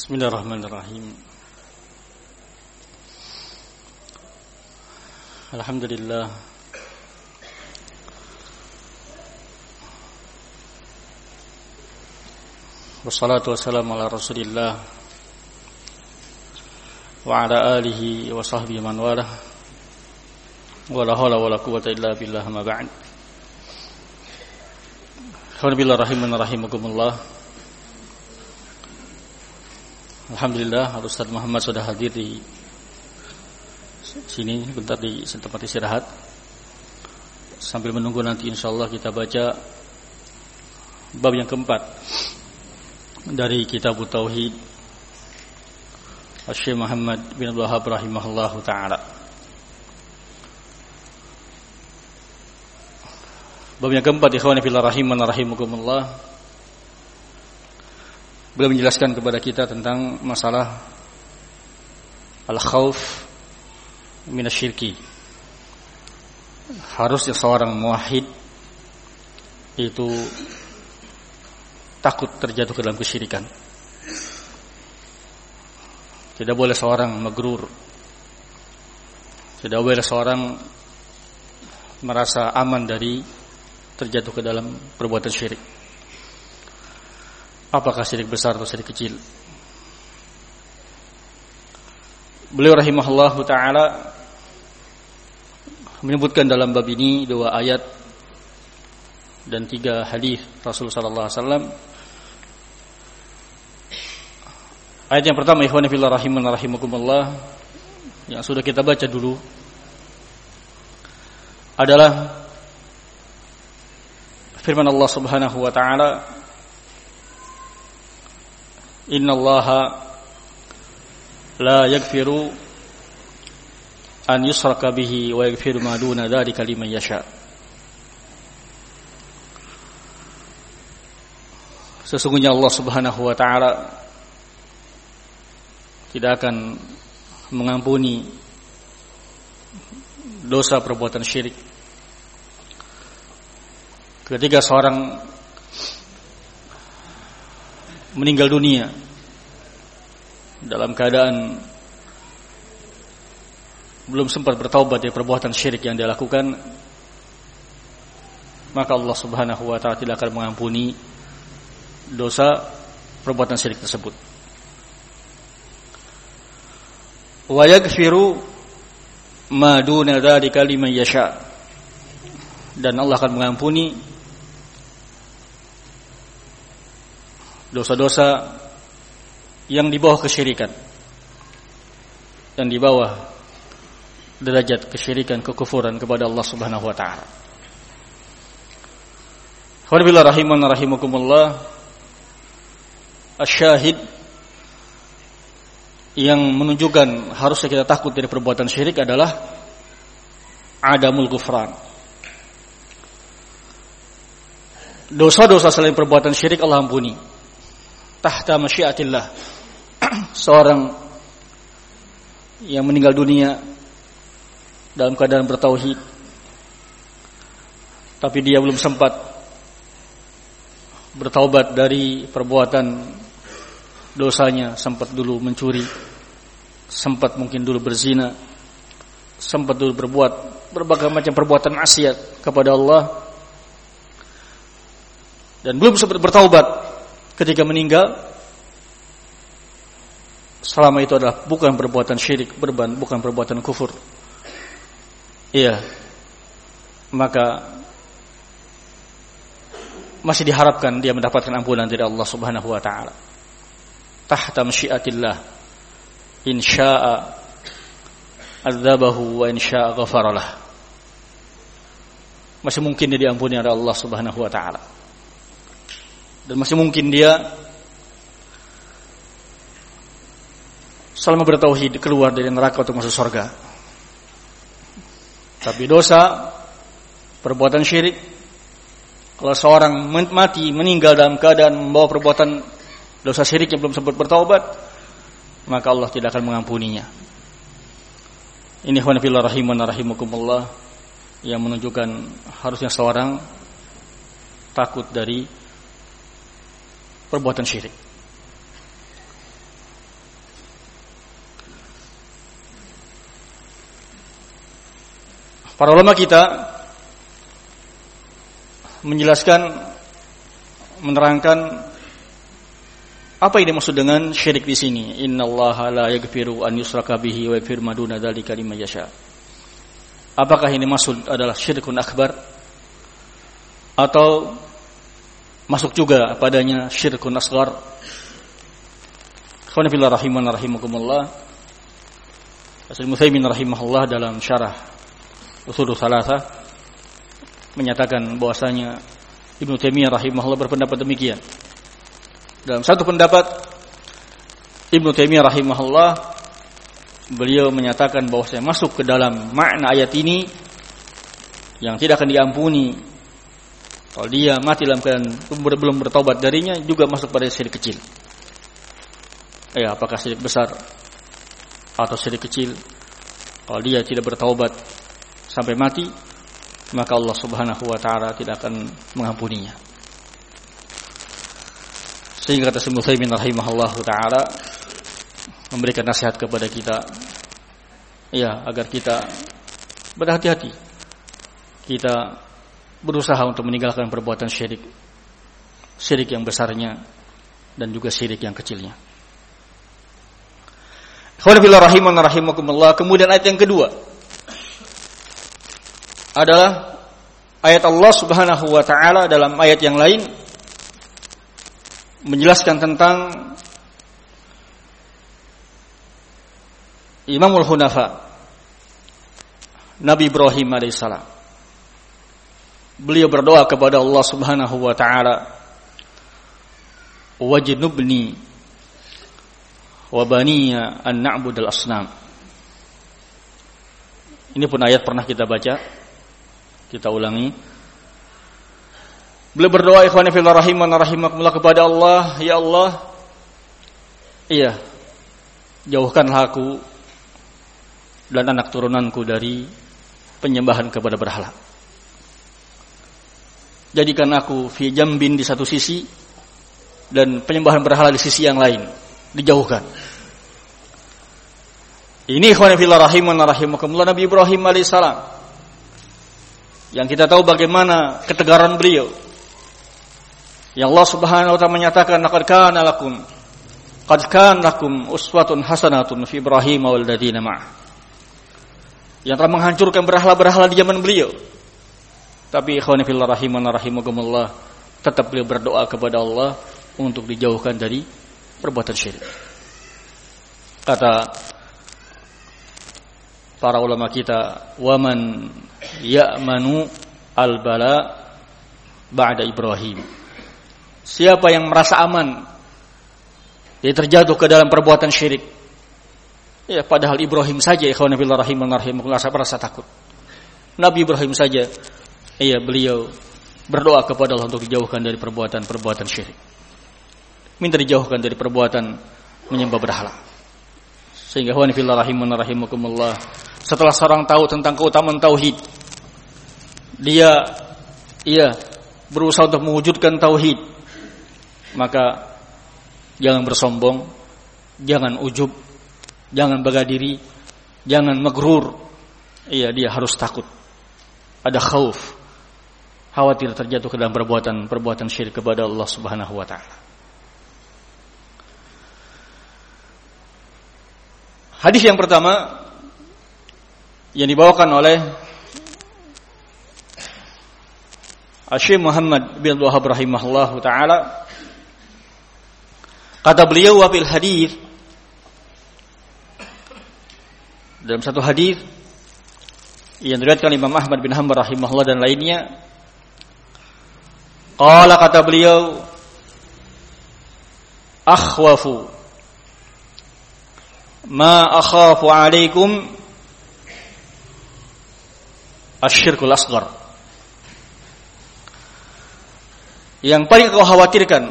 Bismillahirrahmanirrahim. Alhamdulillah. Wassalatu wassalamu ala Rasulillah wa ala alihi wa sahbihi man walah. Wa la haula wa la quwwata illa billah, ma ba'd. Alhamdulillah rahimakumullah. Alhamdulillah, Ustaz Muhammad sudah hadir di sini bentar di tempat istirahat. Sambil menunggu nanti insyaallah kita baca bab yang keempat dari kitab Tauhid Syekh Muhammad bin Abdul Wahhab rahimahullahu taala. Bab yang keempat, ikhwani fillah rahimakumullah, beliau menjelaskan kepada kita tentang masalah al-khauf minasyirki. Harusnya seorang muwahhid itu takut terjatuh ke dalam kesyirikan. Tidak boleh seorang magrur, tidak boleh seorang merasa aman dari terjatuh ke dalam perbuatan syirik. Apakah syirik besar atau syirik kecil? Beliau rahimahullahu ta'ala menyebutkan dalam bab ini 2 ayat dan 3 hadis Rasul sallallahu alaihi wasallam. Ayat yang pertama, ikhwani fillah rahimakumullah, yang sudah kita baca dulu, adalah firman Allah Subhanahu wa ta'ala, innallaha la yaghfiru an yushraka bihi wa yaghfiru ma duna dzalika liman yasha. Sesungguhnya Allah Subhanahu wa taala tidak akan mengampuni dosa perbuatan syirik. Ketika seorang meninggal dunia dalam keadaan belum sempat bertaubat dari perbuatan syirik yang dia lakukan, maka Allah Subhanahu wa taala tidak akan mengampuni dosa perbuatan syirik tersebut. Wa yaghfiru ma duna dzalika liman yasha, dan Allah akan mengampuni dosa-dosa yang di bawah kesyirikan, yang di bawah derajat kesyirikan, kekufuran kepada Allah Subhanahu wa taala. Alhamdulillah rahimakumullah, asyahid yang menunjukkan harusnya kita takut dari perbuatan syirik adalah adamul ghufran. Dosa-dosa selain perbuatan syirik Allah ampuni tahta masyiatillah. Seorang yang meninggal dunia dalam keadaan bertauhid, tapi dia belum sempat bertaubat dari perbuatan dosanya, sempat dulu mencuri, sempat mungkin dulu berzina, sempat dulu berbuat berbagai macam perbuatan maksiat kepada Allah, dan belum sempat bertaubat ketika meninggal. Selama itu adalah bukan perbuatan syirik, bukan perbuatan kufur, iya, maka masih diharapkan dia mendapatkan ampunan dari Allah Subhanahu wa taala tahta masyiatillah. Insya'a adzabahu wa insya'a ghafaralah. Masih mungkin dia diampuni oleh Allah Subhanahu wa taala, dan masih mungkin dia selama bertauhid keluar dari neraka untuk masuk surga. Tapi dosa perbuatan syirik, kalau seorang mati meninggal dalam keadaan membawa perbuatan dosa syirik yang belum sempat bertaubat, maka Allah tidak akan mengampuninya. Ini ikhwan fillah rahimakumullah, yang menunjukkan harusnya seorang takut dari perbuatan syirik. Para ulama kita menjelaskan, menerangkan apa yang dimaksud dengan syirik di sini. Innallaha la yaghfiru an yushraka bihi wa yaghfiru ma duna dzalika liman yasha. Apakah ini maksud adalah syirkun akbar atau masuk juga padanya syirkun asghar? Ikhwan fillah rahimana rahimakumullah. Syekh Utsaimin rahimahullah dalam syarah Ushul Tsalatsah menyatakan bahwasanya Ibnu Taimiyah rahimahullah berpendapat demikian. Dalam satu pendapat Ibnu Taimiyah rahimahullah, beliau menyatakan bahwasanya masuk ke dalam makna ayat ini yang tidak akan diampuni kalau dia mati dalam keadaan belum bertobat darinya, juga masuk pada syirik kecil. Ya, apakah syirik besar atau syirik kecil, kalau dia tidak bertaubat sampai mati, maka Allah Subhanahu wa taala tidak akan mengampuninya. Sehingga kata Syekh Utsaimin rahimahullahu taala memberikan nasihat kepada kita, ya, agar kita berhati-hati. Kita berusaha untuk meninggalkan perbuatan syirik, syirik yang besarnya dan juga syirik yang kecilnya. Ikhwan fillah rahimana rahimakumullah. Kemudian ayat yang kedua adalah ayat Allah Subhanahu wa taala dalam ayat yang lain menjelaskan tentang Imamul Hunafa, Nabi Ibrahim alaihissalam. Beliau berdoa kepada Allah Subhanahu wa taala, wajnubni wa baniya an na'budal asnam. Ini pun ayat pernah kita baca, kita ulangi. Beliau berdoa, ikhwan fillah rahimana rahimakumullah, kepada Allah, ya Allah, iya, jauhkanlah aku dan anak turunanku dari penyembahan kepada berhala. Jadikan aku fi jambin di satu sisi dan penyembahan berhala di sisi yang lain, dijauhkan. Ini ikhwan fillah rahimana rahimakumullah Nabi Ibrahim alaihissalam, yang kita tahu bagaimana ketegaran beliau. Yang Allah Subhanahu wa taala menyatakan, qad kana lakum uswatun hasanatun fi Ibrahim wal ladzina ma'ah. Yang telah menghancurkan berhala-berhala di zaman beliau. Tapi ikhwan fillah rahimana rahimakumullah, tetap beliau berdoa kepada Allah untuk dijauhkan dari perbuatan syirik. Kata para ulama kita, waman ya'manu al-bala ba'da Ibrahim. Siapa yang merasa aman dia terjatuh ke dalam perbuatan syirik, ya, padahal Ibrahim saja, ikhwan fillah rahimana rahimakumullah, merasa takut. Nabi Ibrahim saja, iya, beliau berdoa kepada Allah untuk dijauhkan dari perbuatan syirik, minta dijauhkan dari perbuatan menyembah berhala. Sehingga ikhwan fillah rahimana rahimakumullah, setelah seorang tahu tentang keutamaan tauhid, dia berusaha untuk mewujudkan tauhid, maka jangan bersombong, jangan ujub, jangan bangga diri, jangan magrur. Iya, dia harus takut. Ada khauf, khawatir terjatuh ke dalam perbuatan syirik kepada Allah Subhanahu wa taala. Hadis yang pertama yang dibawakan oleh Syekh Muhammad bin Wahab rahimahullahu taala, kata beliau, wa fil hadis, dalam satu hadis yang diriwayatkan Imam Ahmad bin Hanbal rahimahullah dan lainnya, qala, kata beliau, akhwafu ma akhafu alaikum asyirkul asghar. Yang paling kau khawatirkan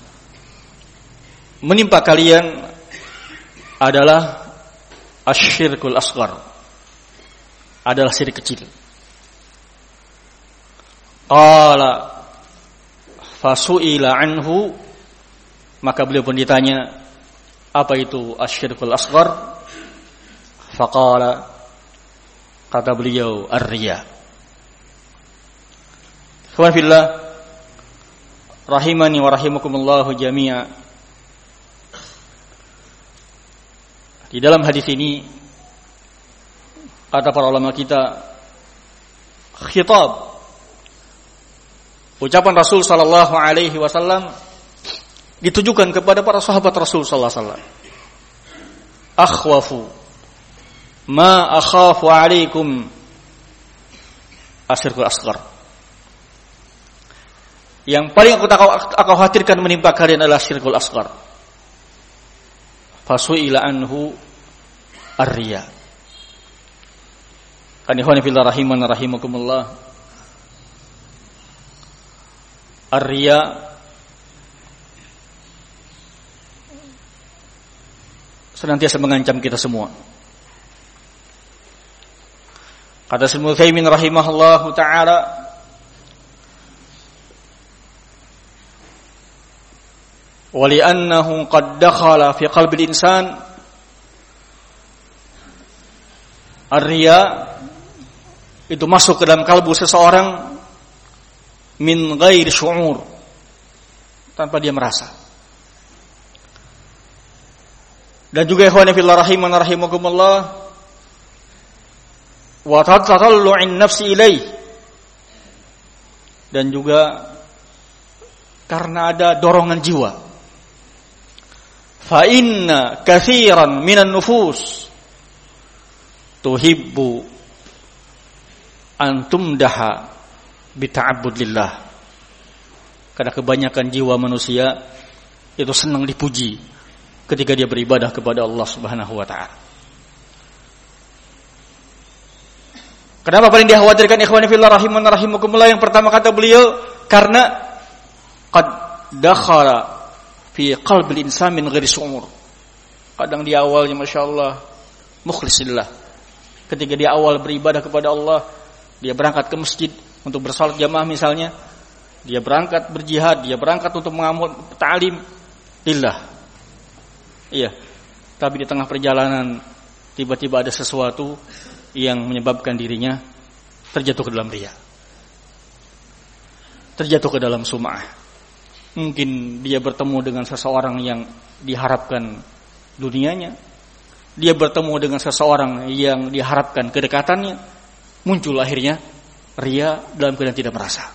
menimpa kalian adalah asyirkul asghar, adalah syirik kecil. Qala fasu'ila anhu, maka beliau pun ditanya, apa itu asyirkul asghar? Faqala, Kata beliau, ar-riya. Ikhwan fillah, rahimani wa rahimakumullahu jami'a. Di dalam hadis ini kata para ulama kita, khitab, ucapan Rasul sallallahu alaihi wasallam ditujukan kepada para sahabat Rasul sallallahu alaihi wasallam. Akhwafu ma akhafu alaikum asyirkul asghar. Yang paling aku khawatirkan menimpa kalian adalah syirkul asghar. Fasu'ila anhu ar-riya. Kan ikhwan fillah rahimana rahimakumullah. Ar-riya senantiasa mengancam kita semua. Kata Syekh Utsaimin rahimahullahu taala, wali'annahu qad dakhala fi qalbil insan ar-riya, itu masuk ke dalam kalbu seseorang min ghairi syu'ur, tanpa dia merasa. Dan juga ikhwan fillah rahimana rahimakumullah, wa tatallu'in nafsi ilaih, dan juga karena ada dorongan jiwa. Fa inna katsiran minan nufus tuhibbu an tumdaha bita'abbud lillah. Karena kebanyakan jiwa manusia itu senang dipuji ketika dia beribadah kepada Allah Subhanahu wa taala. Kenapa paling dikhawatirkan ikhwan fillah rahimana rahimakumullah? Yang pertama kata beliau, karena qad dakhala fi qalbil insan min ghairi syu'ur. Kadang di awalnya masyaallah mukhlisillah, ketika dia awal beribadah kepada Allah, dia berangkat ke masjid untuk bersalat jamaah misalnya, dia berangkat berjihad, dia berangkat untuk mengambil ta'lim lillah. Iya. Tapi di tengah perjalanan tiba-tiba ada sesuatu yang menyebabkan dirinya terjatuh ke dalam riya, terjatuh ke dalam sum'ah. Mungkin dia bertemu dengan seseorang yang diharapkan dunianya, dia bertemu dengan seseorang yang diharapkan kedekatannya, muncul akhirnya riya dalam keadaan tidak merasa.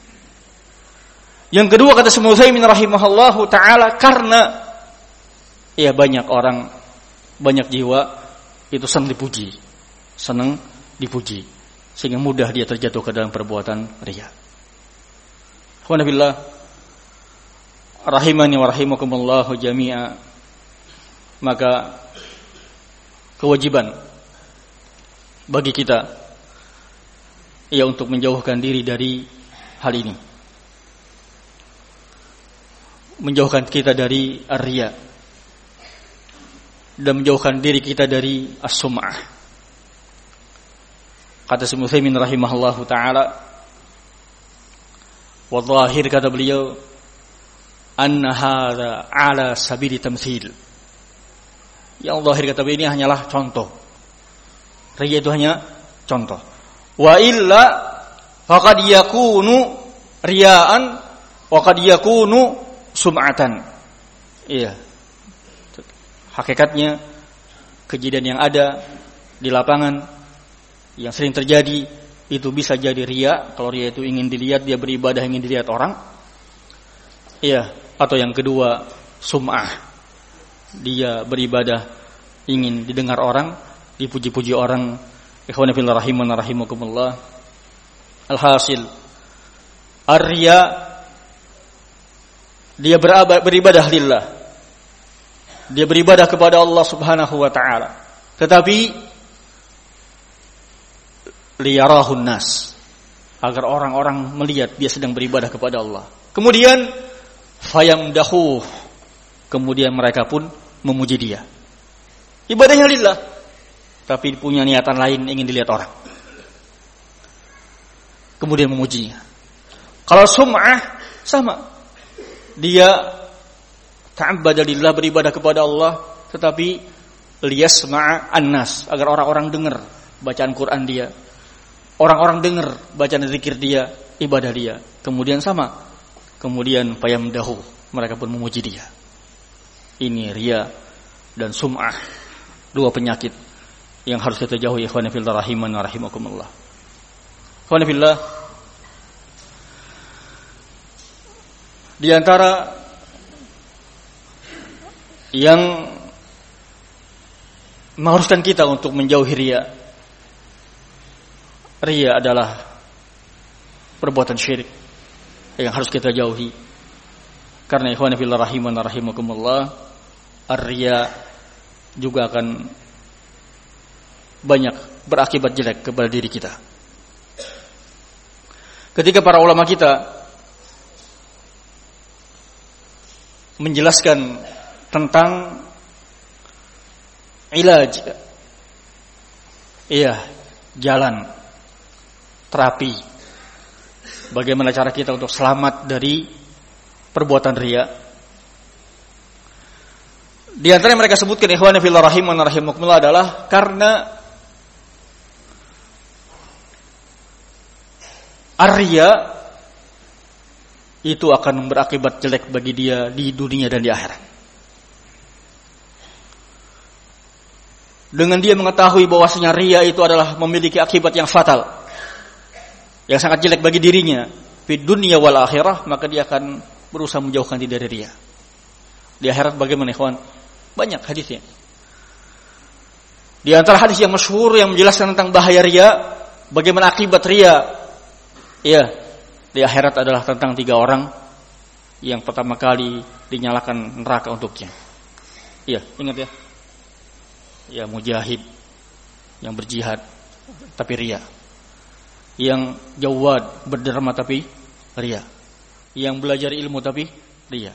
Yang kedua kata Syekh Utsaimin rahimahullahu taala, karena ya banyak orang, banyak jiwa itu senang dipuji, sehingga mudah dia terjatuh ke dalam perbuatan riya. Wa billah rahimani wa rahimakumullahu jami'a. Maka kewajiban bagi kita ya untuk menjauhkan diri dari hal ini, menjauhkan kita dari ar-riya dan menjauhkan diri kita dari as-sum'ah. Kata Syekh Utsaimin rahimahullahu taala, wa dhahir, kata beliau, anna hadza ala sabili tamtsil. Yang zahir kata beliau ini hanyalah contoh. Riya itu hanya contoh. Wa illa faqad yakunu riyaan wa qad yakunu sum'atan. Iya. Hakikatnya kejadian yang ada di lapangan yang sering terjadi itu bisa jadi riya. Kalau riya itu ingin dilihat, dia beribadah ingin dilihat orang. Iya, atau yang kedua sum'ah, dia beribadah ingin didengar orang, dipuji-puji orang. Ikhwan fillah rahimana rahimakumullah. Alhasil ar-riya, dia beribadah lillah, dia beribadah kepada Allah Subhanahu wa taala, tetapi liyarahun nas, agar orang-orang melihat dia sedang beribadah kepada Allah. Kemudian fayamdahu, kemudian mereka pun memuji dia. Ibadahnya lillah, tapi punya niatan lain, ingin dilihat orang, kemudian memujinya. Kalau sum'ah sama, dia ta'abbada lillah, beribadah kepada Allah, tetapi liyasma'a annas, agar orang-orang dengar bacaan Quran dia. Orang-orang dengar bacaan zikir dia, ibadah dia. Kemudian sama. Kemudian fayamdahu, mereka pun memuji dia. Ini riya dan sum'ah, dua penyakit yang harus kita jauhi. Ikhwani fillah rahiman wa rahimakumullah. Ikhwani fillah, di antara yang mengharuskan kita untuk menjauhi riya adalah perbuatan syirik yang harus kita jauhi. Karena ikhwan fillah rahiman wa rahimakumullah, ar-riya juga akan banyak berakibat jelek kepada diri kita. Ketika para ulama kita menjelaskan tentang ilaj, jalan terapi, bagaimana cara kita untuk selamat dari perbuatan riya. Di antara yang mereka sebutkan ikhwan fillah rahiman wa rahimakumullah adalah karena ar-riya itu akan berakibat jelek bagi dia di dunia dan di akhirat. Dengan dia mengetahui bahwasanya riya itu adalah memiliki akibat yang fatal, yang sangat jelek bagi dirinya di dunia wal akhirah, maka dia akan berusaha menjauhkan diri dari riya. Di akhirat bagaimana ikhwan? Banyak hadisnya. Di antara hadis yang masyhur yang menjelaskan tentang bahaya riya, bagaimana akibat riya, di akhirat adalah tentang 3 orang yang pertama kali dinyalakan neraka untuknya. Ingat ya. Ya, mujahid yang berjihad tapi riya. Yang jawad berderma tapi riya. Yang belajar ilmu tapi riya.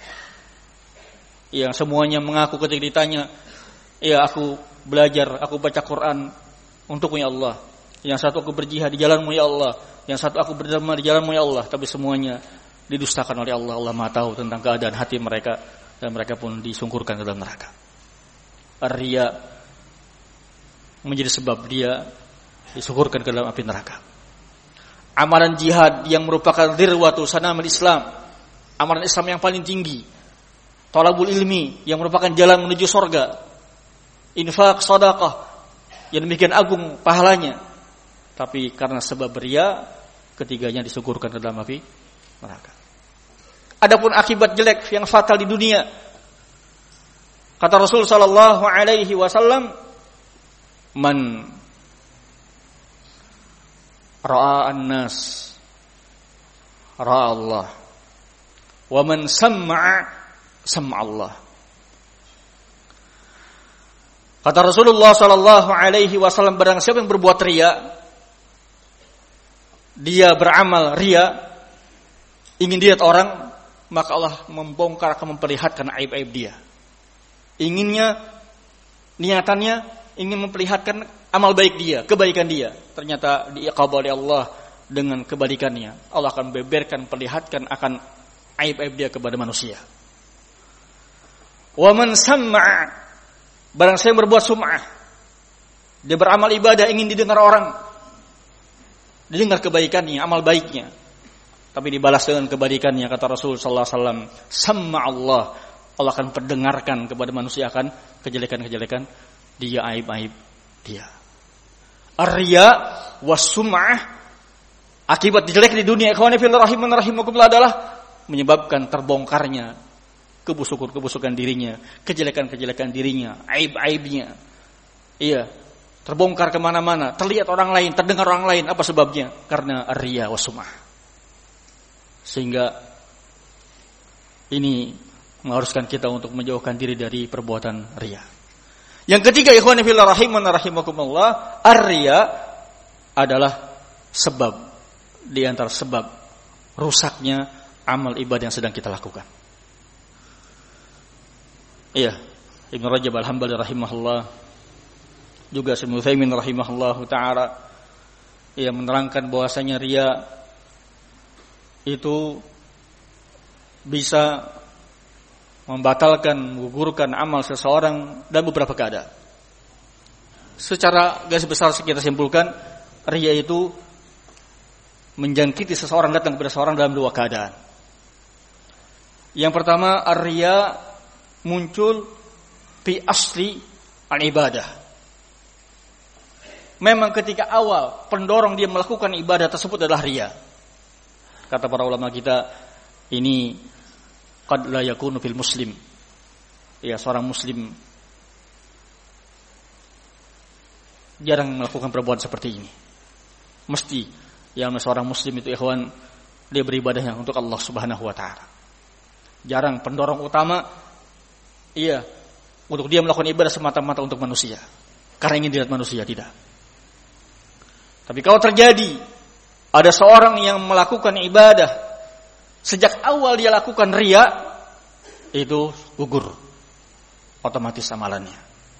Yang semuanya mengaku ketika ditanya, aku belajar, aku baca Quran untukmu ya Allah. Yang satu aku berjihad di jalanmu ya Allah. Yang satu aku berderma di jalanmu ya Allah. Tapi semuanya didustakan oleh Allah. Allah Maha tahu tentang keadaan hati mereka, dan mereka pun disungkurkan ke dalam neraka. Ar-riya menjadi sebab dia disungkurkan ke dalam api neraka. Amalan jihad yang merupakan dirwatu sanamul Islam, amalan Islam yang paling tinggi, talabul ilmi yang merupakan jalan menuju surga, infak, sedekah yang demikian agung pahalanya, tapi karena sebab riya ketiganya disungkurkan ke dalam api neraka. Adapun akibat jelek yang fatal di dunia, kata Rasul sallallahu alaihi wasallam, man ra'a an-nas ra'a Allah, wa man sam'a sam'a Allah. Kata Rasulullah sallallahu alaihi wasallam, barang siapa yang berbuat riya, dia beramal riya, ingin dilihat orang, maka Allah membongkar, akan memperlihatkan aib-aib dia. Niatannya ingin memperlihatkan amal baik dia, kebaikan dia, ternyata diiqab oleh Allah dengan kebalikannya. Allah akan beberkan, perlihatkan akan aib-aib dia kepada manusia. Wa man sam'a, barang siapa berbuat sum'ah, dia beramal ibadah ingin didengar orang, didengar kebaikannya, amal baiknya, tapi dibalas dengan kebalikannya. Kata Rasul sallallahu alaihi wasallam, sam'a Allah, Allah akan perdengarkan kepada manusia akan kejelekan-kejelekan dia, aib-aib dia. Ar-riya was-sum'ah, akibat jelek di dunia ikhwani fillah rahiman rahimakumullah adalah menyebabkan terbongkarnya kebusukan dirinya, kejelekan-kejelekan dirinya, aib-aibnya. Terbongkar kemana-mana, terlihat orang lain, terdengar orang lain. Apa sebabnya? Karena ar-riya was-sum'ah. Sehingga ini mengharuskan kita untuk menjauhkan diri dari perbuatan riya. Yang ketiga ikhwani fillah rahiman rahimakumullah, ar-riya adalah sebab di antara sebab rusaknya amal ibadah yang sedang kita lakukan. Ibnu Rajab Al-Hambali rahimahullah, juga Ibnu Utsaimin rahimahullahu taala, menerangkan bahwasanya riya itu bisa membatalkan, menggugurkan amal seseorang dan beberapa keadaan. secara garis besar kita simpulkan, riya itu menjangkiti seseorang, datang kepada seseorang dalam dua keadaan. Yang pertama, ar-riya muncul fi asli al-ibadah. Memang ketika awal pendorong dia melakukan ibadah tersebut adalah riya. Kata para ulama kita, ini qad la yakunu fil muslim. Ya, seorang muslim jarang melakukan perbuatan seperti ini. Mesti yang seorang muslim itu ikhwan, dia beribadahnya untuk Allah Subhanahu wa taala. Jarang pendorong utama untuk dia melakukan ibadah semata-mata untuk manusia, karena ingin dilihat manusia, tidak. Tapi kalau terjadi ada seorang yang melakukan ibadah sejak awal dia lakukan riya, itu gugur otomatis amalannya.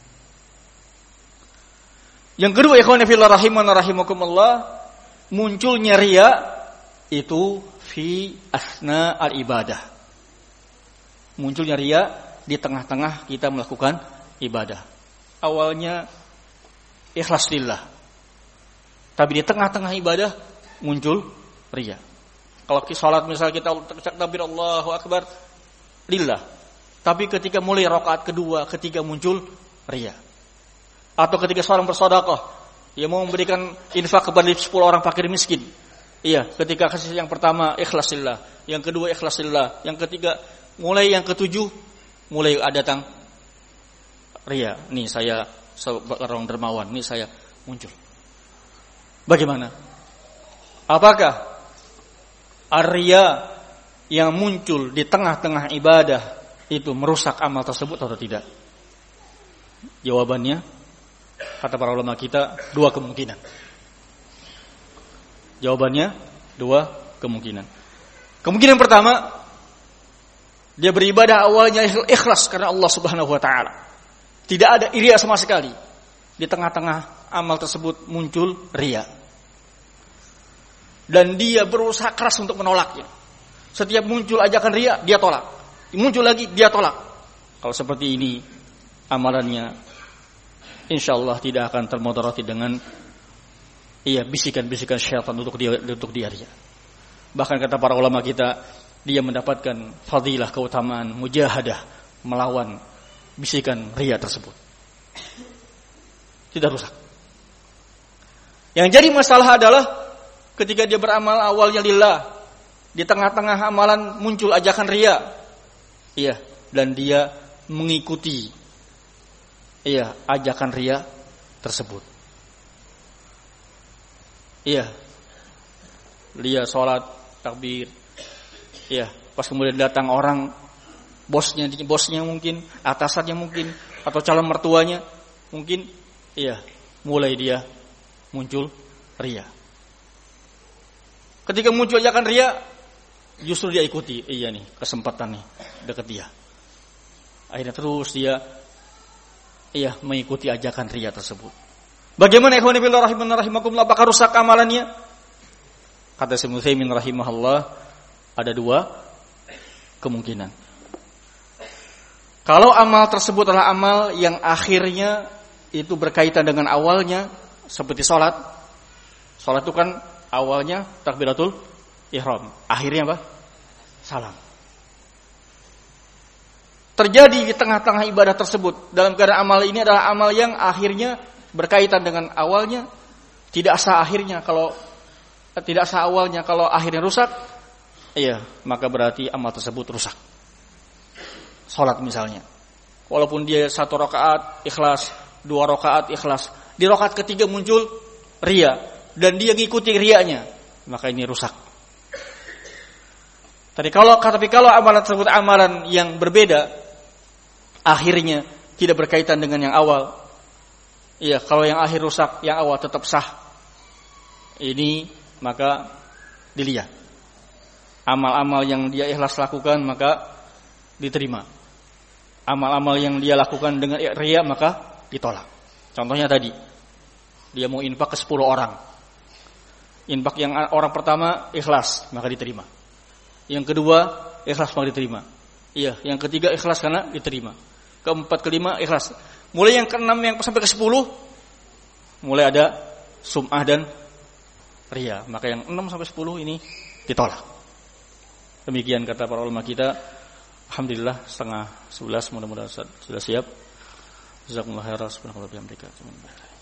Yang kedua, ikhwan fillah rahimana rahimakumullah, munculnya riya itu fi asna al-ibadah. Munculnya riya di tengah-tengah kita melakukan ibadah. Awalnya ikhlas lillah, tapi di tengah-tengah ibadah muncul riya. Kalau salat misal kita takbir Allahu Akbar lillah, tapi ketika mulai rakaat kedua, ketika muncul riya. Atau ketika seorang bersedekah, dia mau memberikan infak kepada 10 orang fakir miskin. Ketika kasih yang pertama ikhlas lillah, yang kedua ikhlas lillah, yang ketiga, mulai yang ketujuh mulai ada datang riya. Nih saya seorang dermawan, nih saya muncul. Bagaimana? Apakah ar-riya yang muncul di tengah-tengah ibadah itu merusak amal tersebut atau tidak? Jawabannya, kata para ulama kita, dua kemungkinan. Jawabannya, dua kemungkinan. Kemungkinan pertama, dia beribadah awalnya ikhlas karena Allah Subhanahu wa taala. Tidak ada riya sama sekali. Di tengah-tengah amal tersebut muncul riya. Dan dia berusaha keras untuk menolaknya. Setiap muncul ajakan riya, dia tolak. Muncul lagi, dia tolak. Kalau seperti ini amalannya, insyaallah tidak akan termodarati dengan bisikan-bisikan syaitan untuk dia riya. Bahkan kata para ulama kita, dia mendapatkan fadilah, keutamaan mujahadah, melawan bisikan riya tersebut. Tidak rusak. Yang jadi masalah adalah ketika dia beramal awalnya lillah, di tengah-tengah amalan muncul ajakan riya. Dan dia mengikuti ajakan riya tersebut. Dia sholat, takbir. Pas kemudian datang orang, bosnya mungkin, atasannya mungkin, atau calon mertuanya mungkin, mulai dia muncul riya. Ketika muncul ajakan riya, justru dia ikuti, kesempatan nih dekat dia. Akhirnya terus dia mengikuti ajakan riya tersebut. Bagaimana ikhwan fillah rahimana rahimakumullah, apakah rusak amalannya? Kata Syekh Utsaimin rahimahullah, ada dua kemungkinan. Kalau amal tersebut adalah amal yang akhirnya itu berkaitan dengan awalnya, seperti sholat. Sholat itu kan awalnya takbiratul ihram, akhirnya apa? Salam. Terjadi di tengah-tengah ibadah tersebut, dalam keadaan amal ini adalah amal yang akhirnya berkaitan dengan awalnya, tidak sah akhirnya kalau tidak sah awalnya, kalau akhirnya rusak, maka berarti amal tersebut rusak. Salat misalnya, walaupun dia 1 rakaat ikhlas, 2 rakaat ikhlas, di rakaat ketiga muncul riya dan dia ngikuti riyanya, maka ini rusak. Tapi kalau amalan tersebut amalan yang berbeda, akhirnya tidak berkaitan dengan yang awal. Kalau yang akhir rusak, yang awal tetap sah. Ini maka dilihat. Amal-amal yang dia ikhlas lakukan maka diterima. Amal-amal yang dia lakukan dengan riya maka ditolak. Contohnya tadi, dia mau infak ke 10 orang. Infak yang orang pertama ikhlas, maka diterima. Yang kedua ikhlas, maka diterima. Yang ketiga ikhlas karena diterima. Keempat, kelima ikhlas. Mulai yang keenam yang sampai ke 10 mulai ada sum'ah dan riya. Maka yang 6 sampai 10 ini ditolak. Demikian kata para ulama kita. Alhamdulillah 10:30 mudah-mudahan sudah siap. Jazakumullah khairan. Subhanallah bihamdika.